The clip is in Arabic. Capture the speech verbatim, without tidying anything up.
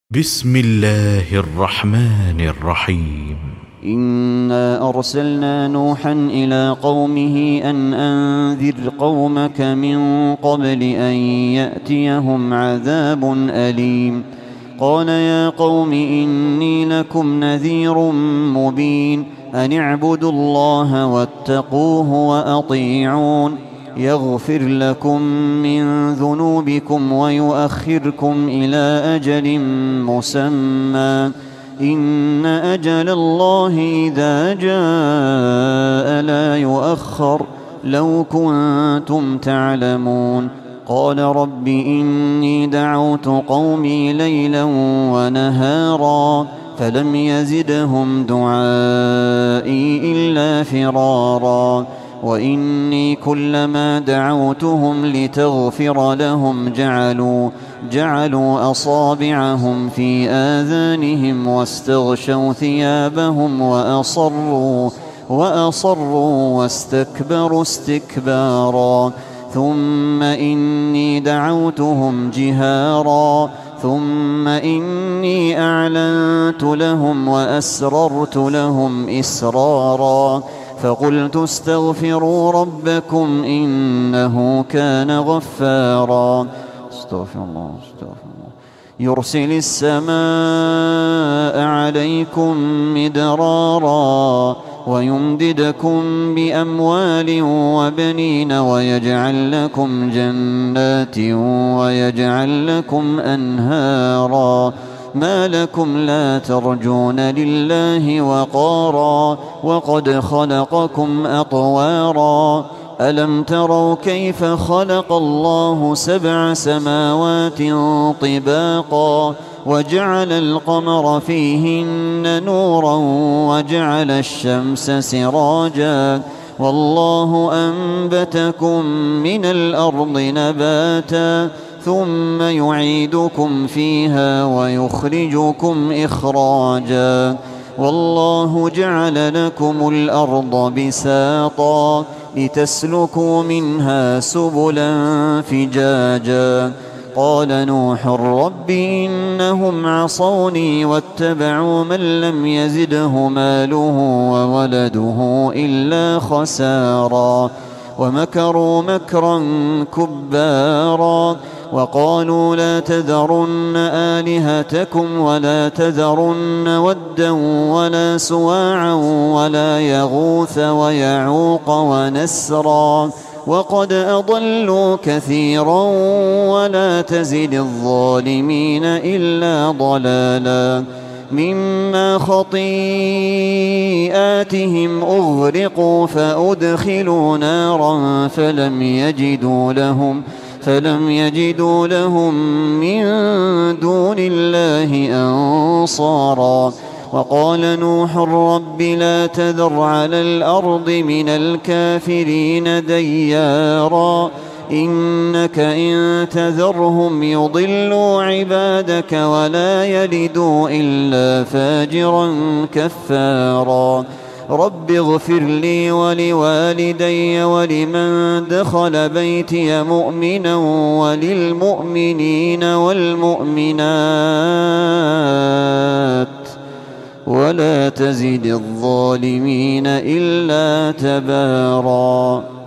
بسم الله الرحمن الرحيم. إنا أرسلنا نوحا إلى قومه أن أنذر قومك من قبل أن يأتيهم عذاب أليم. قال يا قوم إني لكم نذير مبين أن اعبدوا الله واتقوه وأطيعون يغفر لكم من ذنوبكم ويؤخركم إلى أجل مسمى إن أجل الله إذا جاء لا يؤخر لو كنتم تعلمون. قال رب إني دعوت قومي ليلا ونهارا فلم يزدهم دعائي إلا فرارا وإني كلما دعوتهم لتغفر لهم جعلوا جعلوا أصابعهم في آذانهم واستغشوا ثيابهم وأصروا وأصروا واستكبروا استكبارا ثم إني دعوتهم جهارا ثم إني أعلنت لهم وأسررت لهم إسرارا فقلت استغفروا ربكم إنه كان غفارا. استغفر الله استغفر الله. يرسل السماء عليكم مدرارا ويمددكم بأموال وبنين ويجعل لكم جنات ويجعل لكم أنهارا ما لكم لا ترجون لله وقارا وقد خلقكم أطوارا ألم تروا كيف خلق الله سبع سماوات طباقا وجعل القمر فيهن نورا وجعل الشمس سراجا والله أنبتكم من الأرض نباتا ثم يعيدكم فيها ويخرجكم إخراجا والله جعل لكم الأرض بساطا لتسلكوا منها سبلا فجاجا. قال نوح رب إنهم عصوني واتبعوا من لم يزده ماله وولده إلا خسارا ومكروا مكرا كبارا وقالوا لا تذرن آلهتكم ولا تذرن ودا ولا سواعا ولا يغوث ويعوق ونسرا وقد أضلوا كثيرا ولا تزد الظالمين إلا ضلالا. مما خطيئاتهم أغرقوا فأدخلوا نارا فلم يجدوا لهم فلم يجدوا لهم من دون الله أنصارا. وقال نوح رب لا تذر على الأرض من الكافرين ديارا إنك إن تذرهم يضلوا عبادك ولا يلدوا إلا فاجرا كفارا. رب اغفر لي ولوالدي ولمن دخل بيتي مؤمنا وللمؤمنين والمؤمنات ولا تزد الظالمين إلا تبارا.